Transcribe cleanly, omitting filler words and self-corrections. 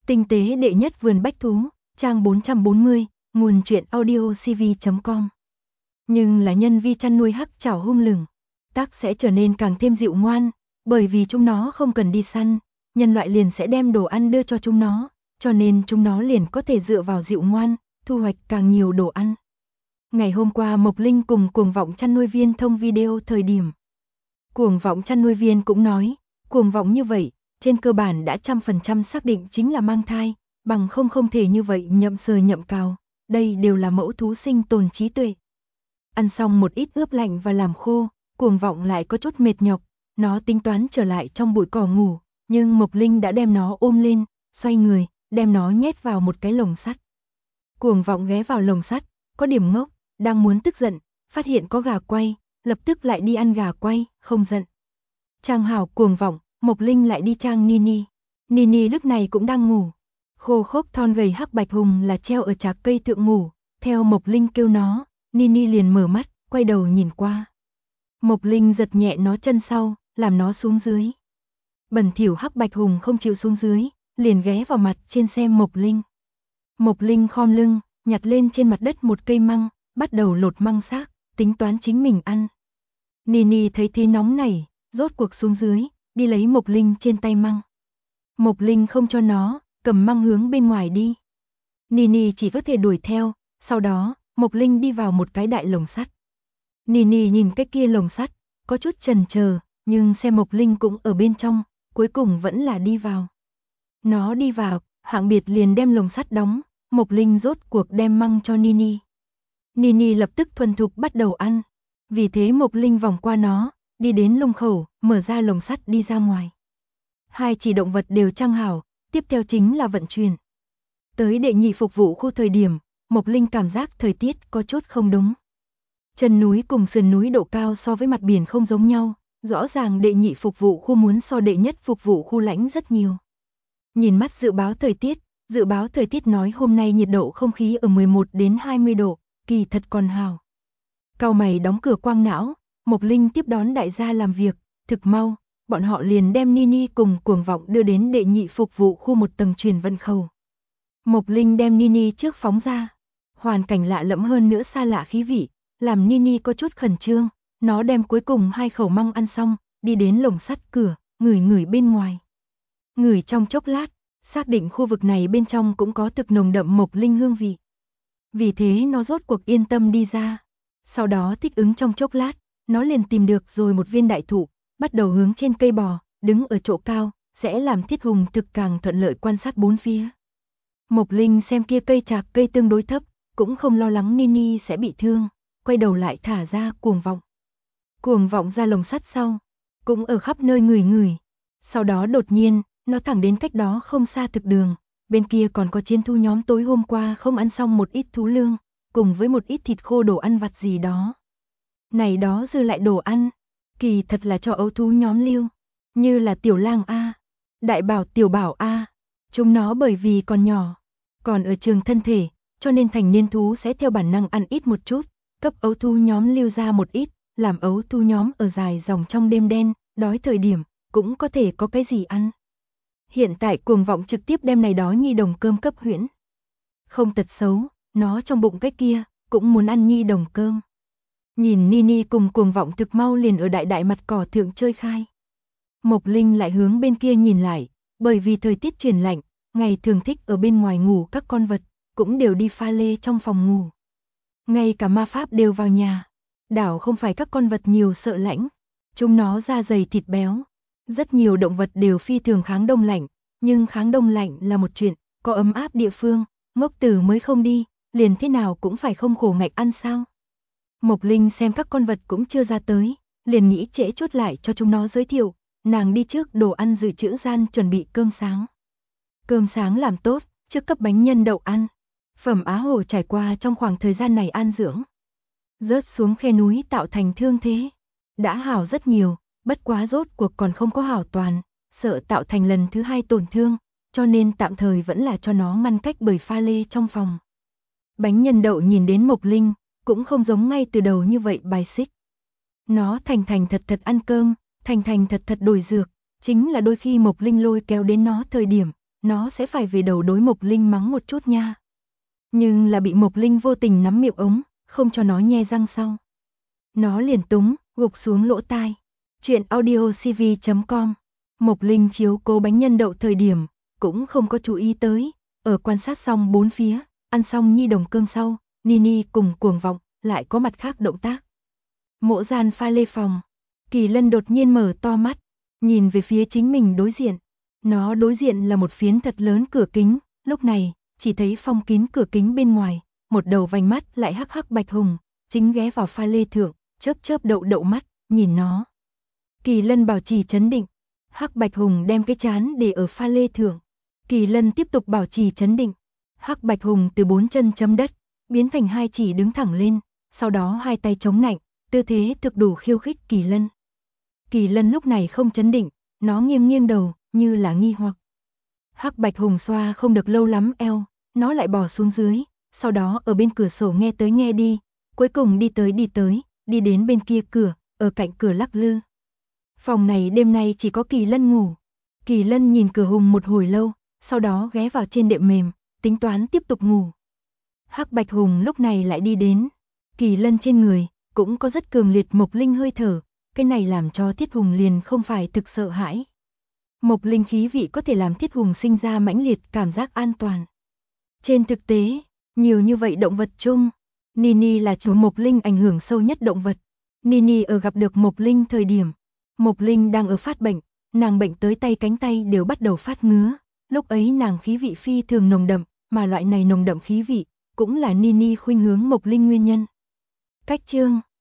Tinh tế đệ nhất vườn bách thú, trang 440, nguồn truyện audio cv.com. Nhưng là nhân vi chăn nuôi hắc chảo hung lừng, tác sẽ trở nên càng thêm dịu ngoan, bởi vì chúng nó không cần đi săn, nhân loại liền sẽ đem đồ ăn đưa cho chúng nó, cho nên chúng nó liền có thể dựa vào dịu ngoan, thu hoạch càng nhiều đồ ăn. Ngày hôm qua Mộc Linh cùng Cuồng Vọng chăn nuôi viên thông video thời điểm. Cuồng Vọng chăn nuôi viên cũng nói, Cuồng Vọng như vậy, trên cơ bản đã 100% xác định chính là mang thai, bằng không thể như vậy nhậm sờ nhậm cào, đây đều là mẫu thú sinh tồn trí tuệ. Ăn xong một ít ướp lạnh và làm khô, Cuồng Vọng lại có chút mệt nhọc, nó tính toán trở lại trong bụi cỏ ngủ, nhưng Mộc Linh đã đem nó ôm lên, xoay người, đem nó nhét vào một cái lồng sắt. Cuồng Vọng ghé vào lồng sắt, có điểm ngốc, đang muốn tức giận, phát hiện có gà quay, lập tức lại đi ăn gà quay, không giận. Trang hảo Cuồng Vọng, Mộc Linh lại đi trang Nini. Nini lúc này cũng đang ngủ. Khô khốc thon gầy hắc bạch hùng là treo ở trạc cây thượng ngủ, theo Mộc Linh kêu nó, Nini liền mở mắt, quay đầu nhìn qua. Mộc Linh giật nhẹ nó chân sau, làm nó xuống dưới. Bẩn thỉu hắc bạch hùng không chịu xuống dưới, liền ghé vào mặt trên xem Mộc Linh. Mộc Linh khom lưng, nhặt lên trên mặt đất một cây măng, bắt đầu lột măng xác, tính toán chính mình ăn. Nini thấy thế nóng nảy, rốt cuộc xuống dưới, đi lấy Mộc Linh trên tay măng. Mộc Linh không cho nó, cầm măng hướng bên ngoài đi. Nini chỉ có thể đuổi theo, sau đó, Mộc Linh đi vào một cái đại lồng sắt. Nini nhìn cái kia lồng sắt, có chút chần chờ, nhưng xem Mộc Linh cũng ở bên trong, cuối cùng vẫn là đi vào. Nó đi vào, hạng biệt liền đem lồng sắt đóng, Mộc Linh rốt cuộc đem măng cho Nini. Nini lập tức thuần thục bắt đầu ăn, vì thế Mộc Linh vòng qua nó, đi đến lồng khẩu, mở ra lồng sắt đi ra ngoài. Hai chỉ động vật đều trang hảo, tiếp theo chính là vận chuyển. Tới đệ nhị phục vụ khu thời điểm, Mộc Linh cảm giác thời tiết có chút không đúng. Chân núi cùng sườn núi độ cao so với mặt biển không giống nhau, rõ ràng đệ nhị phục vụ khu muốn so đệ nhất phục vụ khu lãnh rất nhiều. Nhìn mắt dự báo thời tiết nói hôm nay nhiệt độ không khí ở 11 đến 20 độ, kỳ thật còn hào. Cau mày đóng cửa quang não, Mộc Linh tiếp đón đại gia làm việc, thực mau, bọn họ liền đem Nini cùng Cuồng Vọng đưa đến đệ nhị phục vụ khu một tầng truyền vận khẩu. Mộc Linh đem Nini trước phóng ra, hoàn cảnh lạ lẫm hơn nữa xa lạ khí vị, làm Nini có chút khẩn trương, nó đem cuối cùng 2 khẩu măng ăn xong, đi đến lồng sắt cửa, ngửi bên ngoài. Ngửi trong chốc lát, xác định khu vực này bên trong cũng có thực nồng đậm Mộc Linh hương vị. Vì thế nó rốt cuộc yên tâm đi ra. Sau đó thích ứng trong chốc lát, nó liền tìm được rồi một viên đại thụ, bắt đầu hướng trên cây bò, đứng ở chỗ cao, sẽ làm Thiết Hùng thực càng thuận lợi quan sát bốn phía. Mộc Linh xem kia cây trạc cây tương đối thấp, cũng không lo lắng Nini sẽ bị thương, quay đầu lại thả ra Cuồng Vọng. Cuồng Vọng ra lồng sắt sau, cũng ở khắp nơi ngửi. Sau đó đột nhiên, nó thẳng đến cách đó không xa thực đường, bên kia còn có chiến thu nhóm tối hôm qua không ăn xong một ít thú lương, cùng với một ít thịt khô đồ ăn vặt gì đó. Này đó dư lại đồ ăn, kỳ thật là cho ấu thú nhóm lưu, như là tiểu lang A, đại bảo tiểu bảo A, chúng nó bởi vì còn nhỏ, còn ở trường thân thể, cho nên thành niên thú sẽ theo bản năng ăn ít một chút, cấp ấu thú nhóm lưu ra một ít, làm ấu thú nhóm ở dài dòng trong đêm đen, đói thời điểm, cũng có thể có cái gì ăn. Hiện tại Cuồng Vọng trực tiếp đem này đó nhi đồng cơm cấp Huyễn. Không tật xấu, nó trong bụng cái kia, cũng muốn ăn nhi đồng cơm. Nhìn Nini cùng Cuồng Vọng thực mau liền ở đại mặt cỏ thượng chơi khai. Mộc Linh lại hướng bên kia nhìn lại, bởi vì thời tiết chuyển lạnh, ngày thường thích ở bên ngoài ngủ các con vật, cũng đều đi pha lê trong phòng ngủ. Ngay cả ma pháp đều vào nhà. Đảo không phải các con vật nhiều sợ lạnh, chúng nó da dày thịt béo. Rất nhiều động vật đều phi thường kháng đông lạnh, nhưng kháng đông lạnh là một chuyện, có ấm áp địa phương, ngốc tử mới không đi, liền thế nào cũng phải không khổ ngạch ăn sao. Mộc Linh xem các con vật cũng chưa ra tới, liền nghĩ trễ chốt lại cho chúng nó giới thiệu, nàng đi trước đồ ăn dự trữ gian chuẩn bị cơm sáng. Cơm sáng làm tốt, trước cấp bánh nhân đậu ăn. Phẩm Á Hổ trải qua trong khoảng thời gian này an dưỡng, rớt xuống khe núi tạo thành thương thế, đã hảo rất nhiều. Bất quá rốt cuộc còn không có hảo toàn, sợ tạo thành lần thứ 2 tổn thương, cho nên tạm thời vẫn là cho nó ngăn cách bởi pha lê trong phòng. Bánh nhân đậu nhìn đến Mộc Linh, cũng không giống ngay từ đầu như vậy bài xích. Nó thành thật ăn cơm, thành thật đổi dược, chính là đôi khi Mộc Linh lôi kéo đến nó thời điểm, nó sẽ phải về đầu đối Mộc Linh mắng một chút nha. Nhưng là bị Mộc Linh vô tình nắm miệng ống, không cho nó nhe răng sau. Nó liền túng, gục xuống lỗ tai. Chuyện audiocv.com. Mộc Linh chiếu cố bánh nhân đậu thời điểm, cũng không có chú ý tới. Ở quan sát xong bốn phía, ăn xong nhi đồng cơm sau, Nini cùng Cuồng Vọng lại có mặt khác động tác. Mộ gian pha lê phòng, Kỳ Lân đột nhiên mở to mắt, nhìn về phía chính mình đối diện. Nó đối diện là một phiến thật lớn cửa kính, lúc này, chỉ thấy phong kín cửa kính bên ngoài, một đầu vành mắt lại hắc hắc bạch hùng, chính ghé vào pha lê thượng, chớp chớp đậu đậu mắt, nhìn nó. Kỳ Lân bảo trì trấn định, hắc bạch hùng đem cái trán để ở pha lê thượng. Kỳ Lân tiếp tục bảo trì trấn định, hắc bạch hùng từ 4 chân chấm đất, biến thành 2 chỉ đứng thẳng lên, sau đó 2 tay chống nạnh, tư thế thực đủ khiêu khích Kỳ Lân. Kỳ Lân lúc này không trấn định, nó nghiêng nghiêng đầu, như là nghi hoặc. Hắc bạch hùng xoa không được lâu lắm eo, nó lại bò xuống dưới, sau đó ở bên cửa sổ nghe tới nghe đi, cuối cùng đi tới, đi đến bên kia cửa, ở cạnh cửa lắc lư. Phòng này đêm nay chỉ có Kỳ Lân ngủ. Kỳ Lân nhìn cửa hùng một hồi lâu, sau đó ghé vào trên đệm mềm, tính toán tiếp tục ngủ. Hắc bạch hùng lúc này lại đi đến. Kỳ Lân trên người, cũng có rất cường liệt Mộc Linh hơi thở, cái này làm cho Thiết Hùng liền không phải thực sợ hãi. Mộc Linh khí vị có thể làm Thiết Hùng sinh ra mãnh liệt cảm giác an toàn. Trên thực tế, nhiều như vậy động vật chung, Nini là chủ Mộc Linh ảnh hưởng sâu nhất động vật. Nini ở gặp được Mộc Linh thời điểm, Mộc Linh đang ở phát bệnh, nàng bệnh tới tay cánh tay đều bắt đầu phát ngứa, lúc ấy nàng khí vị phi thường nồng đậm, mà loại này nồng đậm khí vị cũng là Nini khuynh hướng Mộc Linh nguyên nhân. Cách chương